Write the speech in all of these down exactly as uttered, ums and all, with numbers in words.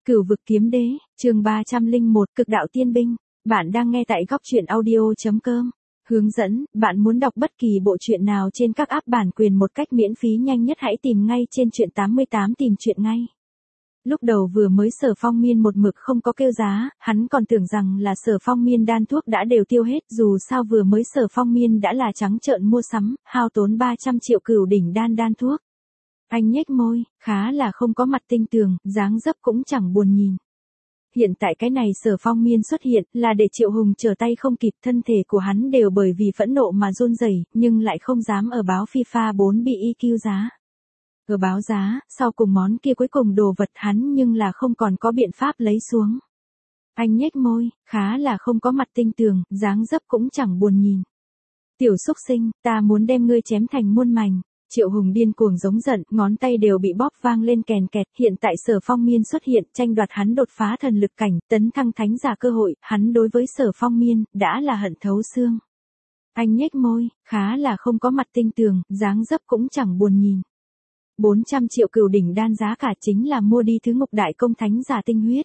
Cửu vực kiếm đế, chương ba trăm lẻ một, cực đạo tiên binh. Bạn đang nghe tại góc truyện audio chấm com. Hướng dẫn, bạn muốn đọc bất kỳ bộ truyện nào trên các app bản quyền một cách miễn phí nhanh nhất hãy tìm ngay trên truyện tám mươi tám tìm truyện ngay. Lúc đầu vừa mới Sở Phong Miên một mực không có kêu giá, hắn còn tưởng rằng là Sở Phong Miên đan thuốc đã đều tiêu hết, dù sao vừa mới Sở Phong Miên đã là trắng trợn mua sắm, hao tốn ba trăm triệu cửu đỉnh đan đan thuốc. Anh nhếch môi, khá là không có mặt tinh tường, dáng dấp cũng chẳng buồn nhìn. Hiện tại cái này Sở Phong Miên xuất hiện là để Triệu Hùng trở tay không kịp, thân thể của hắn đều bởi vì phẫn nộ mà run rẩy, nhưng lại không dám ở báo FIFA bốn bị i kiu giá. Ở báo giá, sau cùng món kia cuối cùng đồ vật hắn nhưng là không còn có biện pháp lấy xuống. Anh nhếch môi, khá là không có mặt tinh tường, dáng dấp cũng chẳng buồn nhìn. Tiểu xúc sinh, ta muốn đem ngươi chém thành muôn mảnh. Triệu Hùng điên cuồng giống giận, ngón tay đều bị bóp vang lên kèn kẹt, hiện tại Sở Phong Miên xuất hiện, tranh đoạt hắn đột phá thần lực cảnh, tấn thăng thánh giả cơ hội, hắn đối với Sở Phong Miên, đã là hận thấu xương. Anh nhếch môi, khá là không có mặt tinh tường, dáng dấp cũng chẳng buồn nhìn. bốn trăm triệu cửu đỉnh đan giá cả chính là mua đi thứ ngục đại công thánh giả tinh huyết.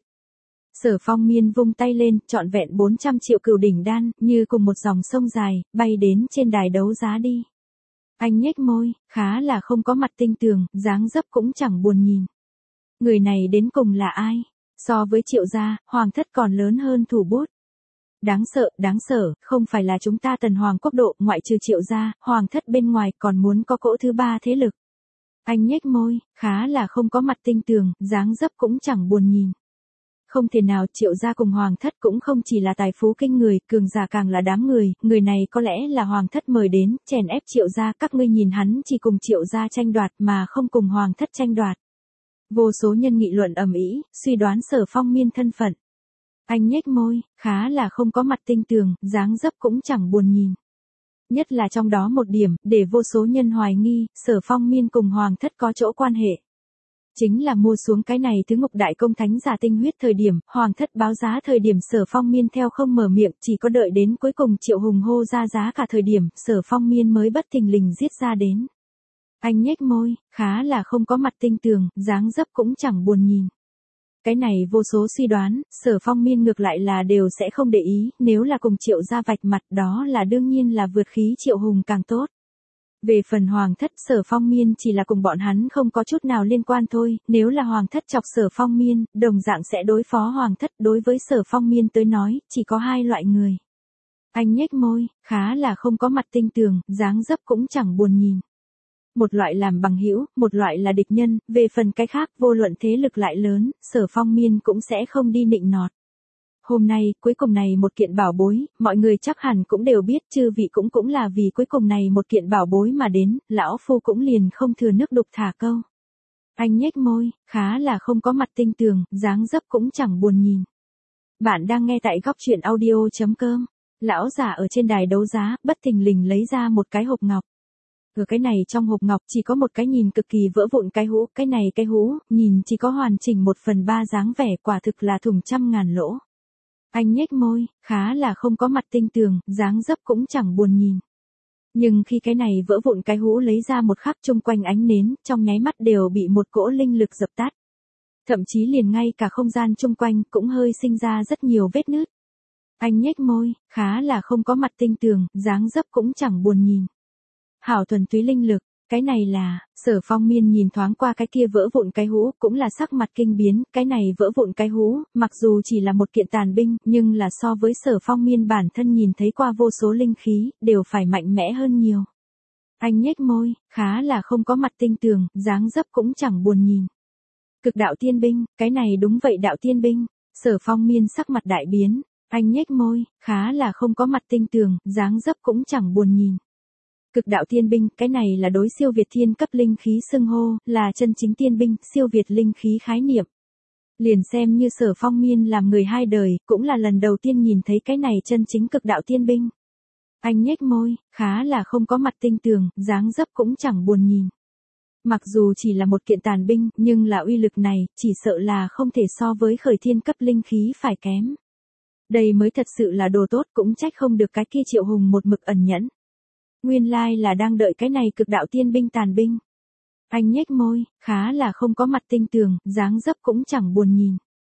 Sở Phong Miên vung tay lên, trọn vẹn bốn trăm triệu cửu đỉnh đan, như cùng một dòng sông dài, bay đến trên đài đấu giá đi. Anh nhếch môi, khá là không có mặt tinh tường, dáng dấp cũng chẳng buồn nhìn. Người này đến cùng là ai? So với Triệu gia, Hoàng thất còn lớn hơn thủ bút. Đáng sợ, đáng sợ, không phải là chúng ta Tần Hoàng quốc độ, ngoại trừ Triệu gia, Hoàng thất bên ngoài còn muốn có cỗ thứ ba thế lực. Anh nhếch môi, khá là không có mặt tinh tường, dáng dấp cũng chẳng buồn nhìn. Không thể nào, Triệu gia cùng Hoàng thất cũng không chỉ là tài phú kinh người, cường giả càng là đám người, người này có lẽ là Hoàng thất mời đến, chèn ép Triệu gia, các ngươi nhìn hắn chỉ cùng Triệu gia tranh đoạt mà không cùng Hoàng thất tranh đoạt. Vô số nhân nghị luận ầm ĩ, suy đoán Sở Phong Miên thân phận. Anh nhếch môi, khá là không có mặt tinh tường, dáng dấp cũng chẳng buồn nhìn. Nhất là trong đó một điểm, để vô số nhân hoài nghi, Sở Phong Miên cùng Hoàng thất có chỗ quan hệ. Chính là mua xuống cái này thứ ngục đại công thánh giả tinh huyết thời điểm, Hoàng thất báo giá thời điểm Sở Phong Miên theo không mở miệng, chỉ có đợi đến cuối cùng Triệu Hùng hô ra giá cả thời điểm, Sở Phong Miên mới bất thình lình giết ra đến. Anh nhếch môi, khá là không có mặt tinh tường, dáng dấp cũng chẳng buồn nhìn. Cái này vô số suy đoán, Sở Phong Miên ngược lại là đều sẽ không để ý, nếu là cùng Triệu gia vạch mặt đó là đương nhiên là vượt khí Triệu Hùng càng tốt. Về phần Hoàng thất, Sở Phong Miên chỉ là cùng bọn hắn không có chút nào liên quan thôi, nếu là Hoàng thất chọc Sở Phong Miên, đồng dạng sẽ đối phó Hoàng thất, đối với Sở Phong Miên tới nói, chỉ có hai loại người. Anh nhếch môi, khá là không có mặt tinh tường, dáng dấp cũng chẳng buồn nhìn. Một loại làm bằng hữu, một loại là địch nhân, về phần cái khác vô luận thế lực lại lớn, Sở Phong Miên cũng sẽ không đi nịnh nọt. Hôm nay, cuối cùng này một kiện bảo bối, mọi người chắc hẳn cũng đều biết, chư vị cũng cũng là vì cuối cùng này một kiện bảo bối mà đến, lão phu cũng liền không thừa nước đục thả câu. Anh nhếch môi, khá là không có mặt tinh tường, dáng dấp cũng chẳng buồn nhìn. Bạn đang nghe tại góc truyện audio chấm com. Lão giả ở trên đài đấu giá, bất thình lình lấy ra một cái hộp ngọc. Ở cái này trong hộp ngọc chỉ có một cái nhìn cực kỳ vỡ vụn cái hũ, cái này cái hũ, nhìn chỉ có hoàn chỉnh một phần ba dáng vẻ, quả thực là thủng trăm ngàn lỗ. Anh nhếch môi, khá là không có mặt tinh tường, dáng dấp cũng chẳng buồn nhìn. Nhưng khi cái này vỡ vụn cái hũ lấy ra một khắc chung quanh ánh nến, trong nháy mắt đều bị một cỗ linh lực dập tắt. Thậm chí liền ngay cả không gian chung quanh cũng hơi sinh ra rất nhiều vết nứt. Anh nhếch môi, khá là không có mặt tinh tường, dáng dấp cũng chẳng buồn nhìn. Hảo thuần túy linh lực, cái này là, Sở Phong Miên nhìn thoáng qua cái kia vỡ vụn cái hũ, cũng là sắc mặt kinh biến, cái này vỡ vụn cái hũ, mặc dù chỉ là một kiện tàn binh, nhưng là so với Sở Phong Miên bản thân nhìn thấy qua vô số linh khí, đều phải mạnh mẽ hơn nhiều. Anh nhếch môi, khá là không có mặt tinh tường, dáng dấp cũng chẳng buồn nhìn. Cực đạo tiên binh, cái này đúng vậy đạo tiên binh, Sở Phong Miên sắc mặt đại biến, anh nhếch môi, khá là không có mặt tinh tường, dáng dấp cũng chẳng buồn nhìn. Cực đạo tiên binh, cái này là đối siêu việt thiên cấp linh khí xưng hô, là chân chính tiên binh, siêu việt linh khí khái niệm. Liền xem như Sở Phong Miên làm người hai đời, cũng là lần đầu tiên nhìn thấy cái này chân chính cực đạo tiên binh. Anh nhếch môi, khá là không có mặt tinh tường, dáng dấp cũng chẳng buồn nhìn. Mặc dù chỉ là một kiện tàn binh, nhưng là uy lực này, chỉ sợ là không thể so với khởi thiên cấp linh khí phải kém. Đây mới thật sự là đồ tốt, cũng trách không được cái kia Triệu Hùng một mực ẩn nhẫn. Nguyên lai là đang đợi cái này cực đạo tiên binh tàn binh. Anh nhếch môi, khá là không có mặt tinh tường, dáng dấp cũng chẳng buồn nhìn.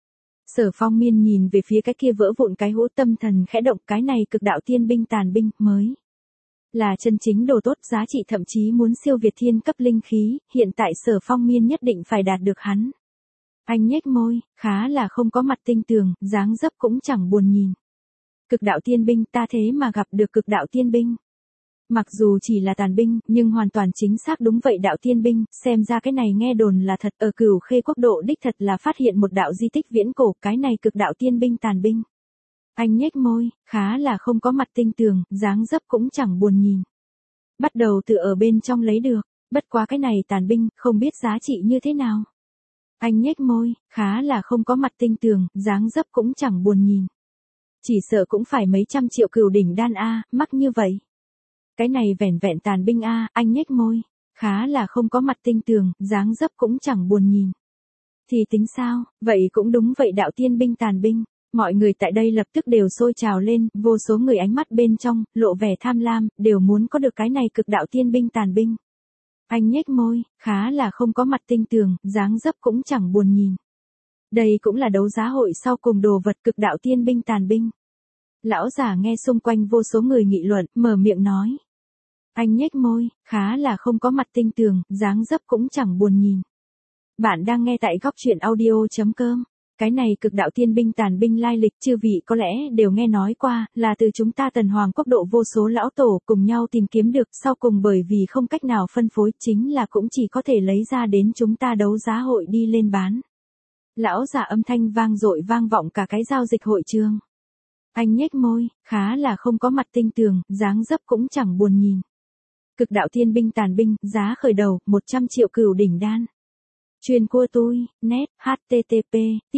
Sở Phong Miên nhìn về phía cái kia vỡ vụn cái hũ, tâm thần khẽ động, cái này cực đạo tiên binh tàn binh mới là chân chính đồ tốt, giá trị thậm chí muốn siêu việt thiên cấp linh khí, hiện tại Sở Phong Miên nhất định phải đạt được hắn. Anh nhếch môi, khá là không có mặt tinh tường, dáng dấp cũng chẳng buồn nhìn. Cực đạo tiên binh, ta thế mà gặp được cực đạo tiên binh. Mặc dù chỉ là tàn binh, nhưng hoàn toàn chính xác đúng vậy, đạo tiên binh, xem ra cái này nghe đồn là thật, ở Cửu Khê quốc độ đích thật là phát hiện một đạo di tích viễn cổ, cái này cực đạo tiên binh tàn binh. Anh nhếch môi, khá là không có mặt tinh tường, dáng dấp cũng chẳng buồn nhìn. Bắt đầu từ ở bên trong lấy được, bất quá cái này tàn binh, không biết giá trị như thế nào. Anh nhếch môi, khá là không có mặt tinh tường, dáng dấp cũng chẳng buồn nhìn. Chỉ sợ cũng phải mấy trăm triệu cửu đỉnh đan a, mắc như vậy. Cái này vẻn vẹn tàn binh a, anh nhếch môi, khá là không có mặt tinh tường, dáng dấp cũng chẳng buồn nhìn. Thì tính sao, vậy cũng đúng vậy, đạo tiên binh tàn binh. Mọi người tại đây lập tức đều sôi trào lên, vô số người ánh mắt bên trong, lộ vẻ tham lam, đều muốn có được cái này cực đạo tiên binh tàn binh. Anh nhếch môi, khá là không có mặt tinh tường, dáng dấp cũng chẳng buồn nhìn. Đây cũng là đấu giá hội sau cùng đồ vật, cực đạo tiên binh tàn binh. Lão giả nghe xung quanh vô số người nghị luận, mở miệng nói. Anh nhếch môi, khá là không có mặt tinh tường, dáng dấp cũng chẳng buồn nhìn. Bạn đang nghe tại góc truyện audio.com. Cái này cực đạo tiên binh tàn binh lai lịch, chư vị có lẽ đều nghe nói qua, là từ chúng ta Tần Hoàng quốc độ vô số lão tổ cùng nhau tìm kiếm được, sau cùng bởi vì không cách nào phân phối, chính là cũng chỉ có thể lấy ra đến chúng ta đấu giá hội đi lên bán. Lão giả âm thanh vang dội vang vọng cả cái giao dịch hội trường. Anh nhếch môi, khá là không có mặt tinh tường, dáng dấp cũng chẳng buồn nhìn. Cực đạo tiên binh tàn binh, giá khởi đầu, một trăm triệu cửu đỉnh đan. Chuyên cua tôi, net, http,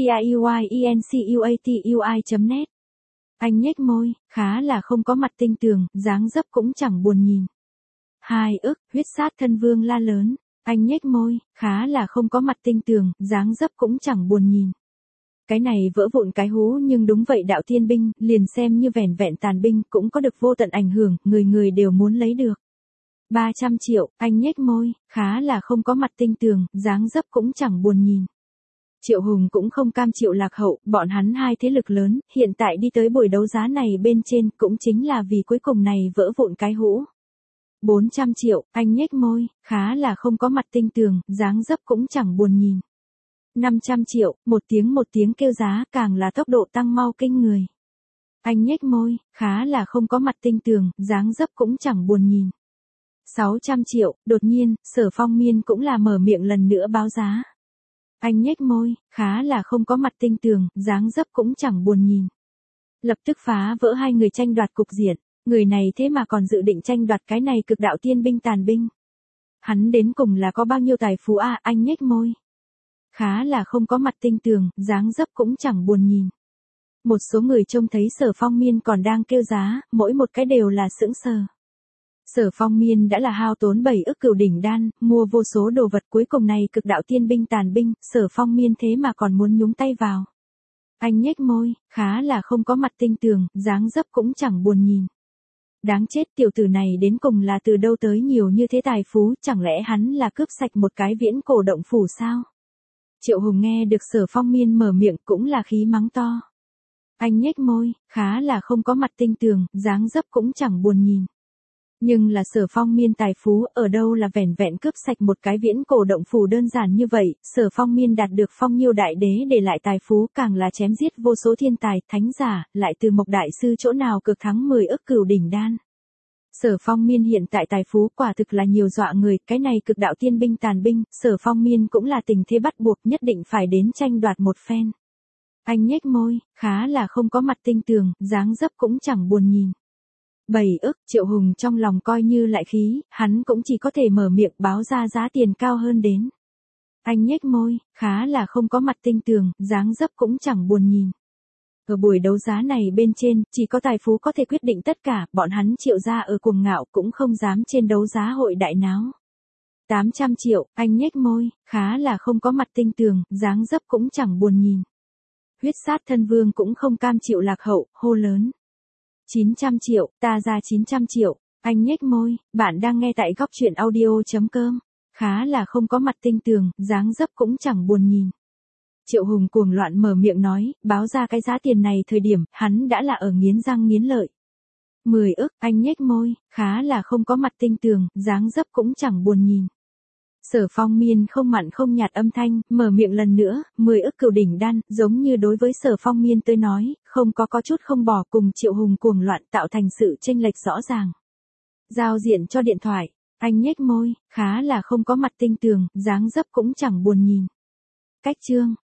tiuyincuatui.net. Anh nhếch môi, khá là không có mặt tinh tường, dáng dấp cũng chẳng buồn nhìn. Hai ức, huyết sát thân vương la lớn. Anh nhếch môi, khá là không có mặt tinh tường, dáng dấp cũng chẳng buồn nhìn. Cái này vỡ vụn cái hú, nhưng đúng vậy, đạo tiên binh, liền xem như vẻn vẹn tàn binh, cũng có được vô tận ảnh hưởng, người người đều muốn lấy được. ba trăm triệu, anh nhếch môi, khá là không có mặt tinh tường, dáng dấp cũng chẳng buồn nhìn. Triệu Hùng cũng không cam chịu lạc hậu, bọn hắn hai thế lực lớn, hiện tại đi tới buổi đấu giá này bên trên, cũng chính là vì cuối cùng này vỡ vụn cái hũ. bốn trăm triệu, anh nhếch môi, khá là không có mặt tinh tường, dáng dấp cũng chẳng buồn nhìn. năm trăm triệu, một tiếng một tiếng kêu giá, càng là tốc độ tăng mau kinh người. Anh nhếch môi, khá là không có mặt tinh tường, dáng dấp cũng chẳng buồn nhìn. sáu trăm triệu, đột nhiên, Sở Phong Miên cũng là mở miệng lần nữa báo giá. Anh nhếch môi, khá là không có mặt tinh tường, dáng dấp cũng chẳng buồn nhìn. Lập tức phá vỡ hai người tranh đoạt cục diện, người này thế mà còn dự định tranh đoạt cái này cực đạo tiên binh tàn binh. Hắn đến cùng là có bao nhiêu tài phú a, à, anh nhếch môi. Khá là không có mặt tinh tường, dáng dấp cũng chẳng buồn nhìn. Một số người trông thấy Sở Phong Miên còn đang kêu giá, mỗi một cái đều là sững sờ. Sở Phong Miên đã là hao tốn bảy ức cửu đỉnh đan, mua vô số đồ vật, cuối cùng này cực đạo tiên binh tàn binh, Sở Phong Miên thế mà còn muốn nhúng tay vào. Anh nhếch môi, khá là không có mặt tinh tường, dáng dấp cũng chẳng buồn nhìn. Đáng chết, tiểu tử này đến cùng là từ đâu tới nhiều như thế tài phú, chẳng lẽ hắn là cướp sạch một cái viễn cổ động phủ sao? Triệu Hùng nghe được Sở Phong Miên mở miệng cũng là khí mắng to. Anh nhếch môi, khá là không có mặt tinh tường, dáng dấp cũng chẳng buồn nhìn. Nhưng là Sở Phong Miên tài phú, ở đâu là vẻn vẹn cướp sạch một cái viễn cổ động phủ đơn giản như vậy, Sở Phong Miên đạt được Phong Nhiêu đại đế để lại tài phú, càng là chém giết vô số thiên tài, thánh giả, lại từ Mộc đại sư chỗ nào cực thắng mười ức cửu đỉnh đan. Sở Phong Miên hiện tại tài phú quả thực là nhiều dọa người, cái này cực đạo tiên binh tàn binh, Sở Phong Miên cũng là tình thế bắt buộc, nhất định phải đến tranh đoạt một phen. Anh nhếch môi, khá là không có mặt tinh tường, dáng dấp cũng chẳng buồn nhìn. bảy ức, Triệu Hùng trong lòng coi như lại khí, hắn cũng chỉ có thể mở miệng báo ra giá tiền cao hơn đến. Anh nhếch môi, khá là không có mặt tinh tường, dáng dấp cũng chẳng buồn nhìn. Ở buổi đấu giá này bên trên, chỉ có tài phú có thể quyết định tất cả, bọn hắn Triệu gia ở Cuồng Ngạo cũng không dám trên đấu giá hội đại náo. tám trăm triệu, anh nhếch môi, khá là không có mặt tinh tường, dáng dấp cũng chẳng buồn nhìn. Huyết sát thân vương cũng không cam chịu lạc hậu, hô lớn. chín trăm triệu, ta ra chín trăm triệu, anh nhếch môi, bạn đang nghe tại góc truyện audio.com, khá là không có mặt tinh tường, dáng dấp cũng chẳng buồn nhìn. Triệu Hùng cuồng loạn mở miệng nói, báo ra cái giá tiền này thời điểm, hắn đã là ở nghiến răng nghiến lợi. Mười ức, anh nhếch môi, khá là không có mặt tinh tường, dáng dấp cũng chẳng buồn nhìn. Sở Phong Miên không mặn không nhạt âm thanh, mở miệng lần nữa, mười ức cửu đỉnh đan, giống như đối với Sở Phong Miên tới nói, không có có chút không bỏ cùng Triệu Hùng cuồng loạn tạo thành sự chênh lệch rõ ràng. Giao diện cho điện thoại, anh nhếch môi, khá là không có mặt tinh tường, dáng dấp cũng chẳng buồn nhìn. Cách chương